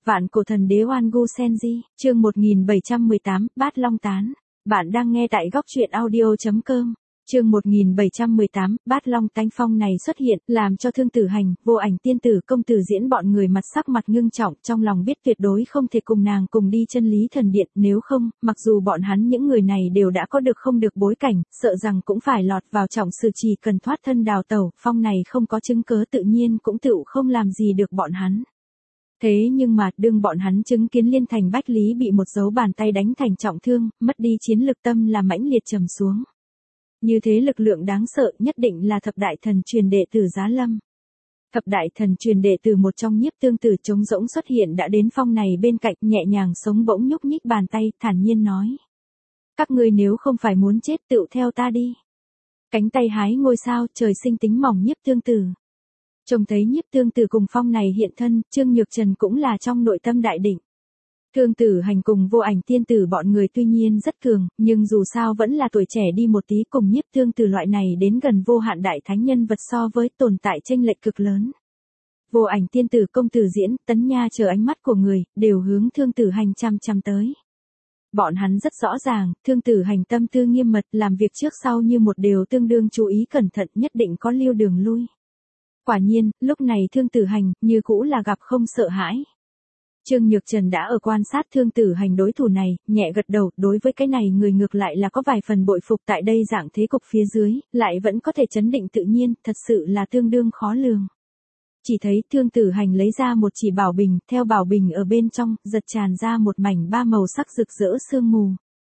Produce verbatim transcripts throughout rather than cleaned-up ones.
Vạn cổ thần đế Oan Gu Senji, chương một nghìn bảy trăm mười tám, Bát Long Tán. Bạn đang nghe tại góc truyện audio.com. Chương một nghìn bảy trăm mười tám, Bát Long Tánh phong này xuất hiện, làm cho Thương Tử Hành, Vô Ảnh tiên tử, Công tử Diễn bọn người mặt sắc mặt ngưng trọng, trong lòng biết tuyệt đối không thể cùng nàng cùng đi chân lý thần điện, nếu không, mặc dù bọn hắn những người này đều đã có được không được bối cảnh, sợ rằng cũng phải lọt vào trọng sự, chỉ cần thoát thân đào tẩu, phong này không có chứng cớ tự nhiên cũng tựu không làm gì được bọn hắn. Thế nhưng mà, đương bọn hắn chứng kiến Liên Thành Bách Lý bị một dấu bàn tay đánh thành trọng thương, mất đi chiến lực, tâm là mãnh liệt trầm xuống. Như thế lực lượng đáng sợ nhất định là thập đại thần truyền đệ tử Giá Lâm. Thập đại thần truyền đệ tử một trong Nhiếp Tương Tử trống rỗng xuất hiện đã đến phong này bên cạnh, nhẹ nhàng sống bỗng nhúc nhích bàn tay, thản nhiên nói. Các ngươi nếu không phải muốn chết tựu theo ta đi. Cánh tay hái ngôi sao, trời sinh tính mỏng Nhiếp Tương Tử. Trông thấy Nhiếp Tương Tử cùng phong này hiện thân, Trương Nhược Trần cũng là trong nội tâm đại định. Thương Tử Hành cùng Vô Ảnh tiên tử bọn người tuy nhiên rất cường, nhưng dù sao vẫn là tuổi trẻ đi một tí, cùng Nhiếp Tương Tử loại này đến gần vô hạn đại thánh nhân vật so với tồn tại chênh lệch cực lớn. Vô Ảnh tiên tử, Công tử Diễn, Tấn Nha chờ ánh mắt của người, đều hướng Thương Tử Hành chăm chăm tới. Bọn hắn rất rõ ràng, Thương Tử Hành tâm tư nghiêm mật, làm việc trước sau như một đều tương đương chú ý cẩn thận, nhất định có lưu đường lui. Quả nhiên, lúc này Thương Tử Hành, như cũ là gặp không sợ hãi. Trương Nhược Trần đã ở quan sát Thương Tử Hành đối thủ này, nhẹ gật đầu, đối với cái này người ngược lại là có vài phần bội phục, tại đây dạng thế cục phía dưới, lại vẫn có thể chấn định tự nhiên, thật sự là tương đương khó lường. Chỉ thấy Thương Tử Hành lấy ra một chỉ bảo bình, theo bảo bình ở bên trong, giật tràn ra một mảnh ba màu sắc rực rỡ sương mù.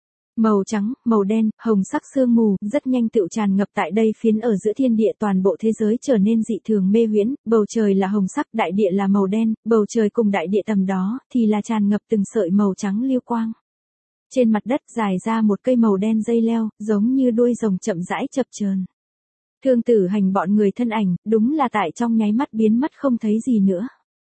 Màu trắng, màu đen, hồng sắc sương mù, rất nhanh tựu tràn ngập tại đây phiến ở giữa thiên địa, toàn bộ thế giới trở nên dị thường mê huyễn, bầu trời là hồng sắc, đại địa là màu đen, bầu trời cùng đại địa tầm đó, thì là tràn ngập từng sợi màu trắng lưu quang. Trên mặt đất dài ra một cây màu đen dây leo, giống như đuôi rồng chậm rãi chập chờn. Thương Tử Hành bọn người thân ảnh, đúng là tại trong nháy mắt biến mất không thấy gì nữa.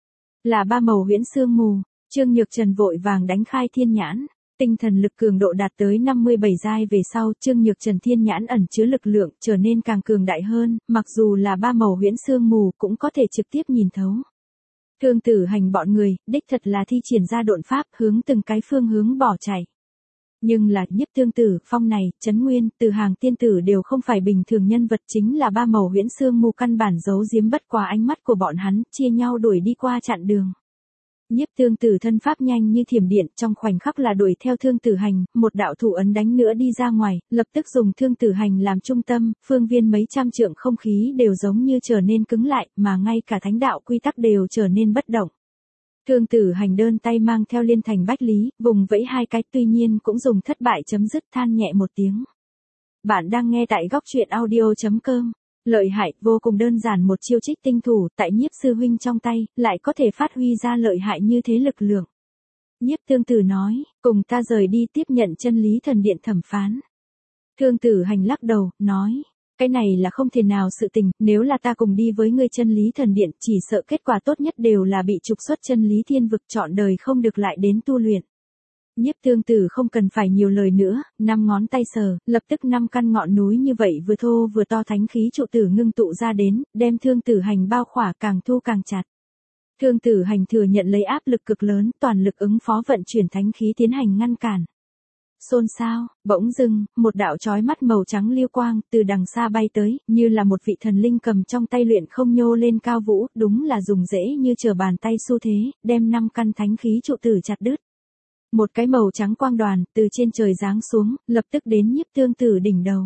Là ba màu huyễn sương mù, Trương Nhược Trần vội vàng đánh khai thiên nhãn. Tinh thần lực cường độ đạt tới năm mươi bảy giai về sau, Trương Nhược Trần thiên nhãn ẩn chứa lực lượng trở nên càng cường đại hơn, mặc dù là ba màu huyễn sương mù cũng có thể trực tiếp nhìn thấu. Thương Tử Hành bọn người, đích thật là thi triển ra độn pháp, hướng từng cái phương hướng bỏ chạy. Nhưng là Nhiếp Tương Tử, phong này, Trấn Nguyên, Từ Hàng tiên tử đều không phải bình thường nhân vật, chính là ba màu huyễn sương mù căn bản giấu giếm bất quá ánh mắt của bọn hắn, chia nhau đuổi đi qua chặn đường. Nhiếp Tương Tử thân pháp nhanh như thiểm điện, trong khoảnh khắc là đuổi theo Thương Tử Hành, một đạo thủ ấn đánh nữa đi ra ngoài, lập tức dùng Thương Tử Hành làm trung tâm, phương viên mấy trăm trượng không khí đều giống như trở nên cứng lại, mà ngay cả thánh đạo quy tắc đều trở nên bất động. Thương Tử Hành đơn tay mang theo Liên Thành Bách Lý, vùng vẫy hai cái, tuy nhiên cũng dùng thất bại chấm dứt, than nhẹ một tiếng. Bạn đang nghe tại góc truyện audio.com. Lợi hại, vô cùng đơn giản một chiêu trích tinh thủ, tại Nhiếp sư huynh trong tay, lại có thể phát huy ra lợi hại như thế lực lượng. Nhiếp Tương Tử nói, cùng ta rời đi tiếp nhận chân lý thần điện thẩm phán. Thương Tử Hành lắc đầu, nói, cái này là không thể nào sự tình, nếu là ta cùng đi với ngươi chân lý thần điện, chỉ sợ kết quả tốt nhất đều là bị trục xuất chân lý thiên vực, trọn đời không được lại đến tu luyện. Nhiếp Tương Tử không cần phải nhiều lời nữa, năm ngón tay sờ, lập tức năm căn ngọn núi như vậy vừa thô vừa to thánh khí trụ tử ngưng tụ ra đến, đem Thương Tử Hành bao khỏa, càng thu càng chặt. Thương Tử Hành thừa nhận lấy áp lực cực lớn, toàn lực ứng phó vận chuyển thánh khí tiến hành ngăn cản. Xôn xao, bỗng dưng, một đạo chói mắt màu trắng lưu quang từ đằng xa bay tới, như là một vị thần linh cầm trong tay luyện không nhô lên cao vũ, đúng là dùng dễ như trở bàn tay xu thế, đem năm căn thánh khí trụ tử chặt đứt. Một cái màu trắng quang đoàn, từ trên trời giáng xuống, lập tức đến Nhiếp Tương Tử đỉnh đầu.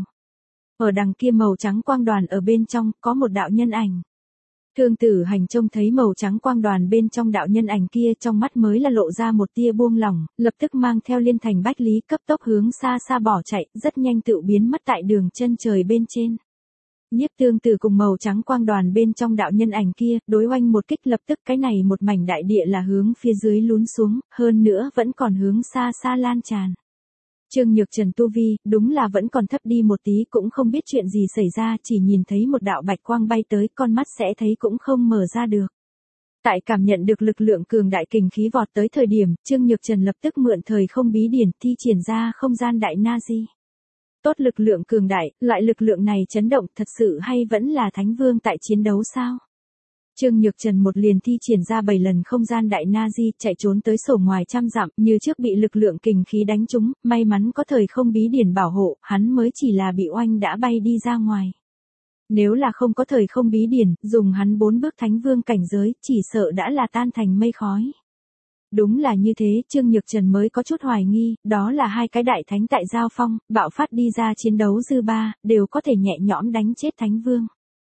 Ở đằng kia màu trắng quang đoàn ở bên trong, có một đạo nhân ảnh. Thương Tử Hành trông thấy màu trắng quang đoàn bên trong đạo nhân ảnh kia, trong mắt mới là lộ ra một tia buông lỏng, lập tức mang theo Liên Thành Bách Lý cấp tốc hướng xa xa bỏ chạy, rất nhanh tự biến mất tại đường chân trời bên trên. Nhiếp Tương Tử cùng màu trắng quang đoàn bên trong đạo nhân ảnh kia, đối oanh một kích, lập tức cái này một mảnh đại địa là hướng phía dưới lún xuống, hơn nữa vẫn còn hướng xa xa lan tràn. Trương Nhược Trần tu vi, đúng là vẫn còn thấp đi một tí, cũng không biết chuyện gì xảy ra, chỉ nhìn thấy một đạo bạch quang bay tới, con mắt sẽ thấy cũng không mở ra được. Tại cảm nhận được lực lượng cường đại kình khí vọt tới thời điểm, Trương Nhược Trần lập tức mượn thời không bí điển, thi triển ra không gian đại na di. Tốt lực lượng cường đại, loại lực lượng này chấn động thật sự hay vẫn là Thánh Vương tại chiến đấu sao? Trương Nhược Trần một liền thi triển ra bảy lần không gian đại Nazi, chạy trốn tới sổ ngoài trăm dặm, như trước bị lực lượng kình khí đánh trúng, may mắn có thời không bí điển bảo hộ, hắn mới chỉ là bị oanh đã bay đi ra ngoài. Nếu là không có thời không bí điển, dùng hắn bốn bước thánh vương cảnh giới, chỉ sợ đã là tan thành mây khói. Đúng là như thế, Trương Nhược Trần mới có chút hoài nghi, đó là hai cái đại thánh tại giao phong, bạo phát đi ra chiến đấu dư ba, đều có thể nhẹ nhõm đánh chết thánh vương.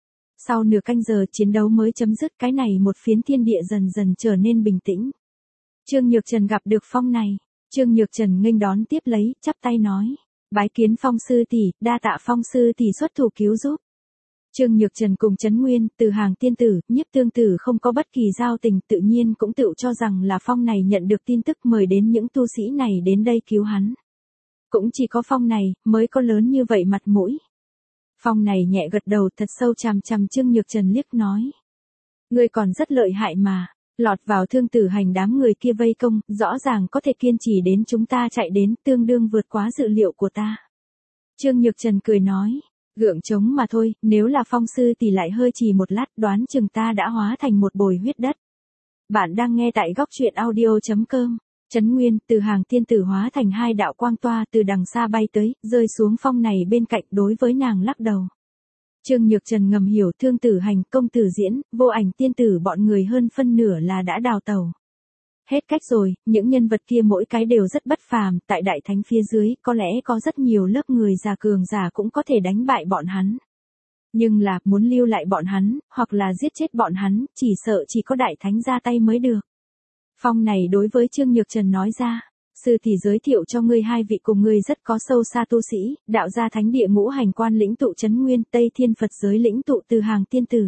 Sau nửa canh giờ chiến đấu mới chấm dứt, cái này một phiến thiên địa dần dần trở nên bình tĩnh. Trương Nhược Trần gặp được Phong này, Trương Nhược Trần nghênh đón tiếp lấy, chắp tay nói, bái kiến Phong sư tỷ, đa tạ Phong sư tỷ xuất thủ cứu giúp. Trương Nhược Trần cùng Trấn Nguyên, Từ Hàng tiên tử, Nhiếp Tương tử không có bất kỳ giao tình, tự nhiên cũng tự cho rằng là Phong này nhận được tin tức mời đến những tu sĩ này đến đây cứu hắn. Cũng chỉ có Phong này, mới có lớn như vậy mặt mũi. Phong này nhẹ gật đầu thật sâu chằm chằm Trương Nhược Trần liếc nói. Ngươi còn rất lợi hại mà, lọt vào Thương Tử Hành đám người kia vây công, rõ ràng có thể kiên trì đến chúng ta chạy đến, tương đương vượt quá dự liệu của ta. Trương Nhược Trần cười nói. Gượng chống mà thôi, nếu là Phong sư thì lại hơi trì một lát, đoán chừng ta đã hóa thành một bồi huyết đất. Bạn đang nghe tại góc truyện audio chấm com. Trấn Nguyên, Từ Hàng tiên tử hóa thành hai đạo quang toa từ đằng xa bay tới, rơi xuống Phong này bên cạnh, đối với nàng lắc đầu. Trương Nhược Trần ngầm hiểu Thương Tử Hành, Công Tử Diễn, Vô Ảnh tiên tử bọn người hơn phân nửa là đã đào tẩu. Hết cách rồi, những nhân vật kia mỗi cái đều rất bất phàm, tại đại thánh phía dưới, có lẽ có rất nhiều lớp người già cường giả cũng có thể đánh bại bọn hắn. Nhưng là, muốn lưu lại bọn hắn, hoặc là giết chết bọn hắn, chỉ sợ chỉ có đại thánh ra tay mới được. Phong này đối với Trương Nhược Trần nói ra, sư thì giới thiệu cho ngươi hai vị cùng ngươi rất có sâu xa tu sĩ, đạo gia thánh địa ngũ hành quan lĩnh tụ Trấn Nguyên, Tây Thiên Phật giới lĩnh tụ Từ Hàng tiên tử.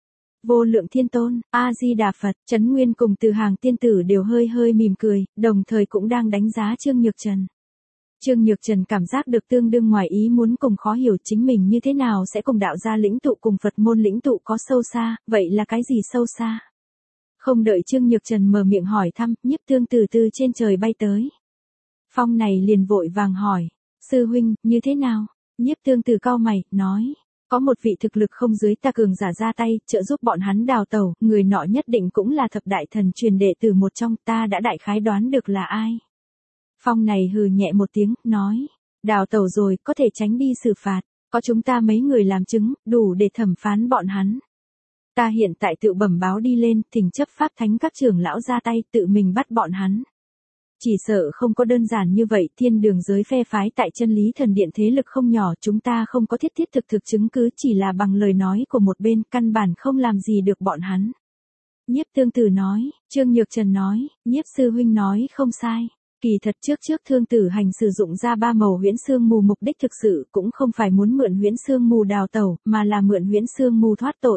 Vô Lượng Thiên Tôn, A-di-đà Phật, Trấn Nguyên cùng Từ Hàng tiên tử đều hơi hơi mỉm cười, đồng thời cũng đang đánh giá Trương Nhược Trần. Trương Nhược Trần cảm giác được tương đương ngoài ý muốn cùng khó hiểu chính mình như thế nào sẽ cùng đạo gia lĩnh tụ cùng Phật môn lĩnh tụ có sâu xa, vậy là cái gì sâu xa? Không đợi Trương Nhược Trần mở miệng hỏi thăm, Nhiếp Tương từ từ trên trời bay tới. Phong này liền vội vàng hỏi, sư huynh, như thế nào? Nhiếp Tương từ cau mày, nói. Có một vị thực lực không dưới ta cường giả ra tay, trợ giúp bọn hắn đào tẩu, người nọ nhất định cũng là thập đại thần truyền đệ tử một trong, ta đã đại khái đoán được là ai. Phong này hừ nhẹ một tiếng, nói, đào tẩu rồi, có thể tránh đi xử phạt, có chúng ta mấy người làm chứng, đủ để thẩm phán bọn hắn. Ta hiện tại tự bẩm báo đi lên, thỉnh chấp pháp thánh các trưởng lão ra tay, tự mình bắt bọn hắn. Chỉ sợ không có đơn giản như vậy, thiên đường giới phe phái tại chân lý thần điện thế lực không nhỏ, chúng ta không có thiết thiết thực thực chứng cứ, chỉ là bằng lời nói của một bên, căn bản không làm gì được bọn hắn. Nhiếp Tương tử nói, Trương Nhược Trần nói, Nhiếp sư huynh nói không sai. Kỳ thật trước trước Thương Tử Hành sử dụng ra ba màu huyễn xương mù mục đích thực sự cũng không phải muốn mượn huyễn xương mù đào tẩu, mà là mượn huyễn xương mù thoát tội.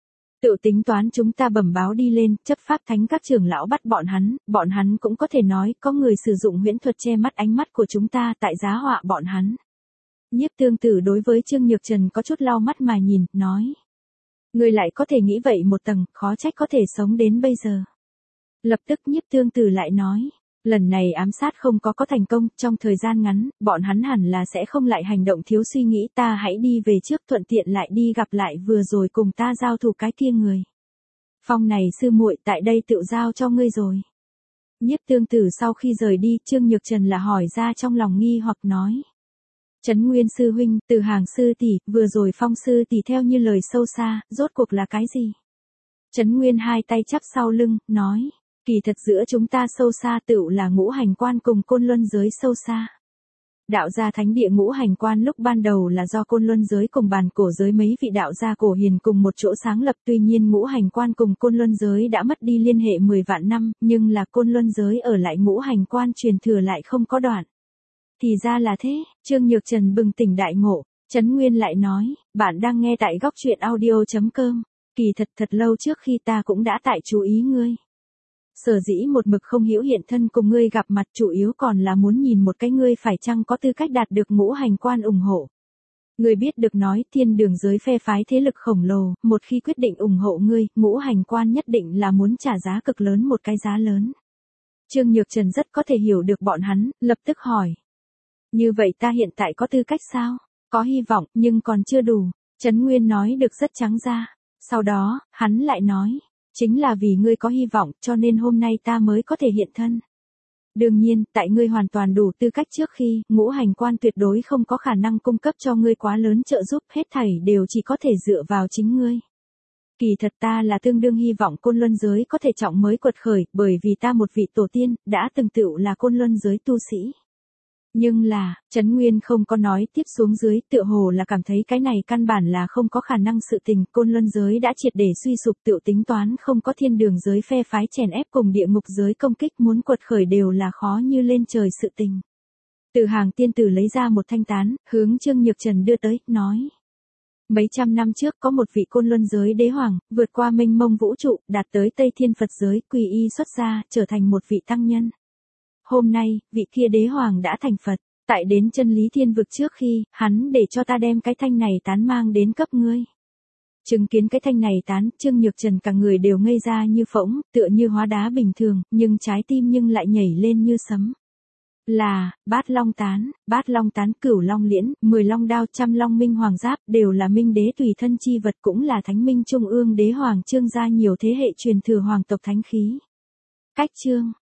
Tự tính toán chúng ta bẩm báo đi lên, chấp pháp thánh các trưởng lão bắt bọn hắn, bọn hắn cũng có thể nói có người sử dụng huyễn thuật che mắt ánh mắt của chúng ta tại giá họa bọn hắn. Nhiếp Tương tử đối với Trương Nhược Trần có chút lau mắt mà nhìn, nói. Người lại có thể nghĩ vậy một tầng, khó trách có thể sống đến bây giờ. Lập tức Nhiếp Tương tử lại nói. Lần này ám sát không có có thành công, trong thời gian ngắn, bọn hắn hẳn là sẽ không lại hành động thiếu suy nghĩ, ta hãy đi về trước thuận tiện lại đi gặp lại vừa rồi cùng ta giao thủ cái kia người. Phong này sư muội tại đây tự giao cho ngươi rồi. Nhiếp Tương tử sau khi rời đi, Trương Nhược Trần là hỏi ra trong lòng nghi hoặc nói. Trấn Nguyên sư huynh, Từ Hàng sư tỷ, vừa rồi Phong sư tỷ theo như lời sâu xa, rốt cuộc là cái gì? Trấn Nguyên hai tay chắp sau lưng, nói. Kỳ thật giữa chúng ta sâu xa tựu là ngũ hành quan cùng côn luân giới sâu xa. Đạo gia thánh địa ngũ hành quan lúc ban đầu là do côn luân giới cùng bàn cổ giới mấy vị đạo gia cổ hiền cùng một chỗ sáng lập, tuy nhiên ngũ hành quan cùng côn luân giới đã mất đi liên hệ mười vạn năm, nhưng là côn luân giới ở lại ngũ hành quan truyền thừa lại không có đoạn. Thì ra là thế, Trương Nhược Trần bừng tỉnh đại ngộ, Trấn Nguyên lại nói, bạn đang nghe tại góc truyện audio chấm com, kỳ thật thật lâu trước khi ta cũng đã tại chú ý ngươi. Sở dĩ một mực không hiểu hiện thân cùng ngươi gặp mặt chủ yếu còn là muốn nhìn một cái ngươi phải chăng có tư cách đạt được ngũ hành quan ủng hộ. Ngươi biết được nói thiên đường giới phe phái thế lực khổng lồ, một khi quyết định ủng hộ ngươi, ngũ hành quan nhất định là muốn trả giá cực lớn một cái giá lớn. Trương Nhược Trần rất có thể hiểu được bọn hắn, lập tức hỏi. Như vậy ta hiện tại có tư cách sao? Có hy vọng, nhưng còn chưa đủ. Trấn Nguyên nói được rất trắng ra. Sau đó, hắn lại nói. Chính là vì ngươi có hy vọng, cho nên hôm nay ta mới có thể hiện thân. Đương nhiên, tại ngươi hoàn toàn đủ tư cách trước khi, ngũ hành quan tuyệt đối không có khả năng cung cấp cho ngươi quá lớn trợ giúp, hết thảy đều chỉ có thể dựa vào chính ngươi. Kỳ thật ta là tương đương hy vọng côn luân giới có thể trọng mới quật khởi, bởi vì ta một vị tổ tiên, đã từng tựu là côn luân giới tu sĩ. Nhưng là, Trấn Nguyên không có nói tiếp xuống dưới, tựa hồ là cảm thấy cái này căn bản là không có khả năng sự tình, côn luân giới đã triệt để suy sụp, tựu tính toán không có thiên đường giới phe phái chèn ép cùng địa ngục giới công kích muốn quật khởi đều là khó như lên trời sự tình. Từ hàng tiên tử lấy ra một thanh tán, hướng Trương Nhược Trần đưa tới, nói. Mấy trăm năm trước có một vị côn luân giới đế hoàng, vượt qua mênh mông vũ trụ, đạt tới Tây Thiên Phật giới, quy y xuất gia, trở thành một vị tăng nhân. Hôm nay, vị kia đế hoàng đã thành Phật, tại đến chân lý thiên vực trước khi, hắn để cho ta đem cái thanh này tán mang đến cấp ngươi. Chứng kiến cái thanh này tán, Trương Nhược Trần cả người đều ngây ra như phỗng, tựa như hóa đá bình thường, nhưng trái tim nhưng lại nhảy lên như sấm. Là, bát long tán, bát long tán, cửu long liễn, mười long đao, trăm long minh hoàng giáp, đều là minh đế tùy thân chi vật, cũng là thánh minh trung ương đế hoàng Trương gia nhiều thế hệ truyền thừa hoàng tộc thánh khí. Cách chương